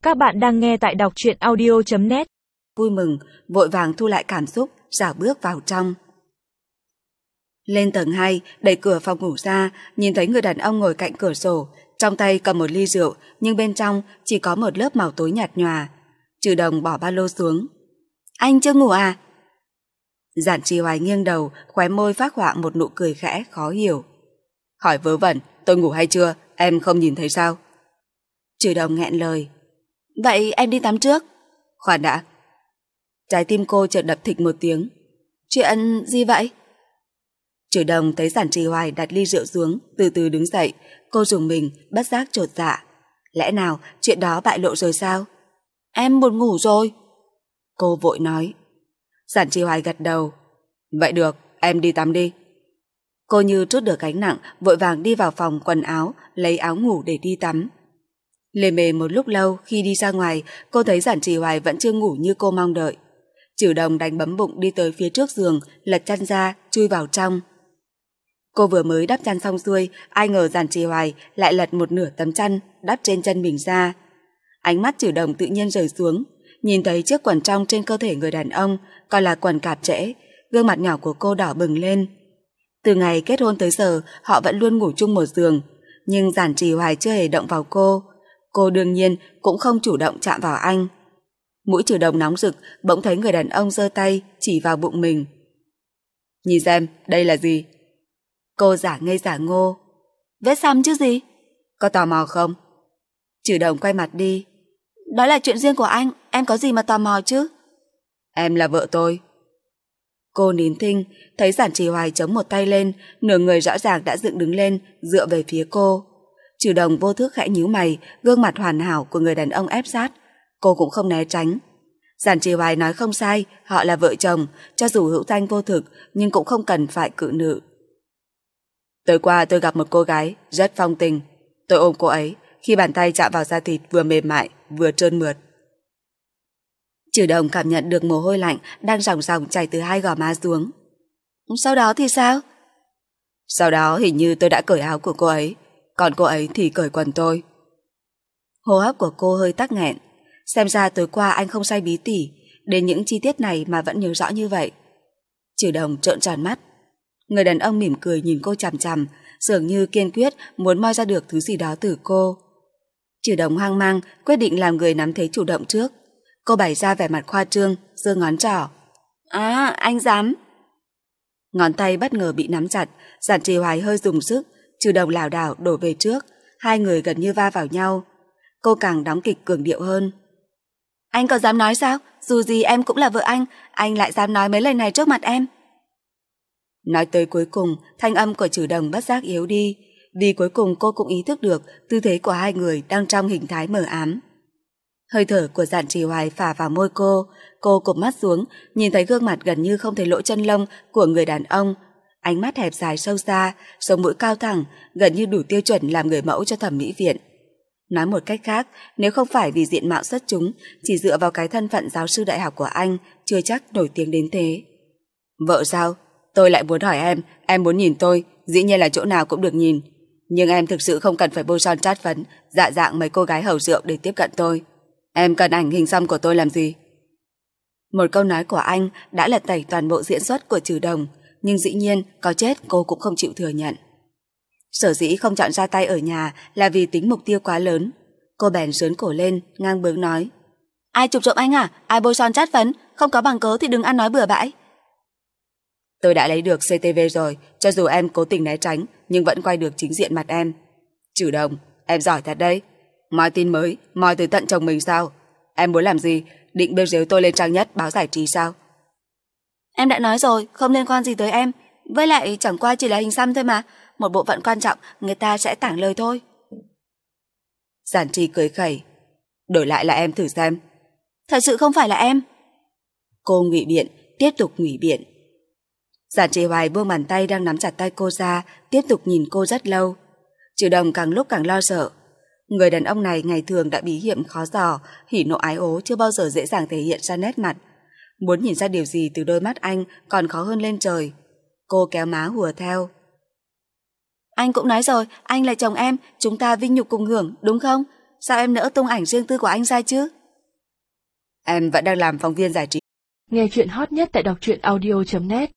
Các bạn đang nghe tại đọc truyện audio.net. Vui mừng, vội vàng thu lại cảm xúc, rảo bước vào trong. Lên tầng 2, đẩy cửa phòng ngủ ra, nhìn thấy người đàn ông ngồi cạnh cửa sổ, trong tay cầm một ly rượu, nhưng bên trong chỉ có một lớp màu tối nhạt nhòa. Trừ Đồng bỏ ba lô xuống. Anh chưa ngủ à? Giản Trì Hoài nghiêng đầu, khóe môi phác họa một nụ cười khẽ, khó hiểu. Hỏi vớ vẩn, tôi ngủ hay chưa, em không nhìn thấy sao? Trừ Đồng nghẹn lời. Vậy em đi tắm trước. Khoan đã. Trái tim cô chợt đập thịch một tiếng. Chuyện gì vậy? Trừ Đồng thấy Giản Trì Hoài đặt ly rượu xuống, từ từ đứng dậy. Cô rùng mình, bất giác chột dạ. Lẽ nào chuyện đó bại lộ rồi sao? Em buồn ngủ rồi. Cô vội nói. Giản Trì Hoài gật đầu. Vậy được, em đi tắm đi. Cô như trút được gánh nặng, vội vàng đi vào phòng quần áo, lấy áo ngủ để đi tắm. Lề mề một lúc lâu, khi đi ra ngoài, cô thấy Giản Trì Hoài vẫn chưa ngủ như cô mong đợi. Trừ Đồng đánh bấm bụng đi tới phía trước giường, lật chăn ra, chui vào trong. Cô vừa mới đắp chăn xong xuôi, ai ngờ Giản Trì Hoài lại lật một nửa tấm chăn đắp trên chân mình ra. Ánh mắt Trừ Đồng tự nhiên rời xuống, nhìn thấy chiếc quần trong trên cơ thể người đàn ông, còn là quần cạp trễ, gương mặt nhỏ của cô đỏ bừng lên. Từ ngày kết hôn tới giờ, họ vẫn luôn ngủ chung một giường, nhưng Giản Trì Hoài chưa hề động vào cô. Cô đương nhiên cũng không chủ động chạm vào anh. Mũi Trừ Đồng nóng rực, bỗng thấy người đàn ông giơ tay chỉ vào bụng mình. Nhìn xem, đây là gì? Cô giả ngây giả ngô. Vết xăm chứ gì? Có tò mò không? Trừ Đồng quay mặt đi. Đó là chuyện riêng của anh, em có gì mà tò mò chứ? Em là vợ tôi. Cô nín thinh, thấy Giản Trì Hoài chống một tay lên, nửa người rõ ràng đã dựng đứng lên, dựa về phía cô. Trừ Đồng vô thức khẽ nhíu mày, gương mặt hoàn hảo của người đàn ông ép sát. Cô cũng không né tránh. Giản Trì Hoài nói không sai, họ là vợ chồng, cho dù hữu danh vô thực, nhưng cũng không cần phải cự nữ. Tối qua tôi gặp một cô gái, rất phong tình. Tôi ôm cô ấy, khi bàn tay chạm vào da thịt vừa mềm mại, vừa trơn mượt. Trừ Đồng cảm nhận được mồ hôi lạnh đang ròng ròng chảy từ hai gò má xuống. Sau đó thì sao? Sau đó hình như tôi đã cởi áo của cô ấy, còn cô ấy thì cởi quần tôi. Hô hấp của cô hơi tắc nghẹn. Xem ra tối qua anh không say bí tỉ, đến những chi tiết này mà vẫn nhớ rõ như vậy. Trừ Đồng trợn tròn mắt. Người đàn ông mỉm cười nhìn cô chằm chằm, dường như kiên quyết muốn moi ra được thứ gì đó từ cô. Trừ Đồng hoang mang, quyết định làm người nắm thế chủ động trước. Cô bày ra vẻ mặt khoa trương, giơ ngón trỏ. À, anh dám. Ngón tay bất ngờ bị nắm chặt, Giản Trì Hoài hơi dùng sức, Trừ Đồng lảo đảo đổ về trước, hai người gần như va vào nhau. Cô càng đóng kịch cường điệu hơn. Anh có dám nói sao? Dù gì em cũng là vợ anh lại dám nói mấy lời này trước mặt em. Nói tới cuối cùng, thanh âm của Trừ Đồng bất giác yếu đi, vì cuối cùng cô cũng ý thức được tư thế của hai người đang trong hình thái mờ ám. Hơi thở của Giản Trì Hoài phả vào môi cô cụp mắt xuống, nhìn thấy gương mặt gần như không thấy lỗ chân lông của người đàn ông, ánh mắt hẹp dài sâu xa, sống mũi cao thẳng, gần như đủ tiêu chuẩn làm người mẫu cho thẩm mỹ viện. Nói một cách khác, nếu không phải vì diện mạo xuất chúng, chỉ dựa vào cái thân phận giáo sư đại học của anh, chưa chắc nổi tiếng đến thế. Vợ sao? Tôi lại muốn hỏi em muốn nhìn tôi, dĩ nhiên là chỗ nào cũng được nhìn. Nhưng em thực sự không cần phải bôi son chát phấn, dạ dạng mấy cô gái hầu rượu để tiếp cận tôi. Em cần ảnh hình xăm của tôi làm gì? Một câu nói của anh đã lật tẩy toàn bộ diễn xuất của Trừ Đồng, nhưng dĩ nhiên có chết cô cũng không chịu thừa nhận. Sở dĩ không chọn ra tay ở nhà là vì tính mục tiêu quá lớn. Cô bèn sướn cổ lên, ngang bướng nói. Ai chụp trộm anh à? Ai bôi son chát phấn? Không có bằng cớ thì đừng ăn nói bừa bãi. Tôi đã lấy được CCTV rồi, cho dù em cố tình né tránh, nhưng vẫn quay được chính diện mặt em. Trừ Đồng, em giỏi thật đấy. Moi tin mới, moi từ tận chồng mình sao? Em muốn làm gì? Định bêu rếu tôi lên trang nhất báo giải trí sao? Em đã nói rồi, không liên quan gì tới em. Với lại chẳng qua chỉ là hình xăm thôi mà. Một bộ phận quan trọng người ta sẽ tảng lời thôi. Giản Trì cười khẩy. Đổi lại là em thử xem. Thật sự không phải là em. Cô ngụy biện, tiếp tục ngụy biện. Giản Trì Hoài buông bàn tay đang nắm chặt tay cô ra, tiếp tục nhìn cô rất lâu. Trừ Đồng càng lúc càng lo sợ. Người đàn ông này ngày thường đã bí hiểm khó dò, hỉ nộ ái ố chưa bao giờ dễ dàng thể hiện ra nét mặt. Muốn nhìn ra điều gì từ đôi mắt anh còn khó hơn lên trời. Cô kéo má hùa theo. Anh cũng nói rồi, anh là chồng em, chúng ta vinh nhục cùng hưởng, đúng không? sao em nỡ tung ảnh riêng tư của anh ra chứ? Em vẫn đang làm phóng viên giải trí. Nghe chuyện hot nhất tại đọc truyện audio.net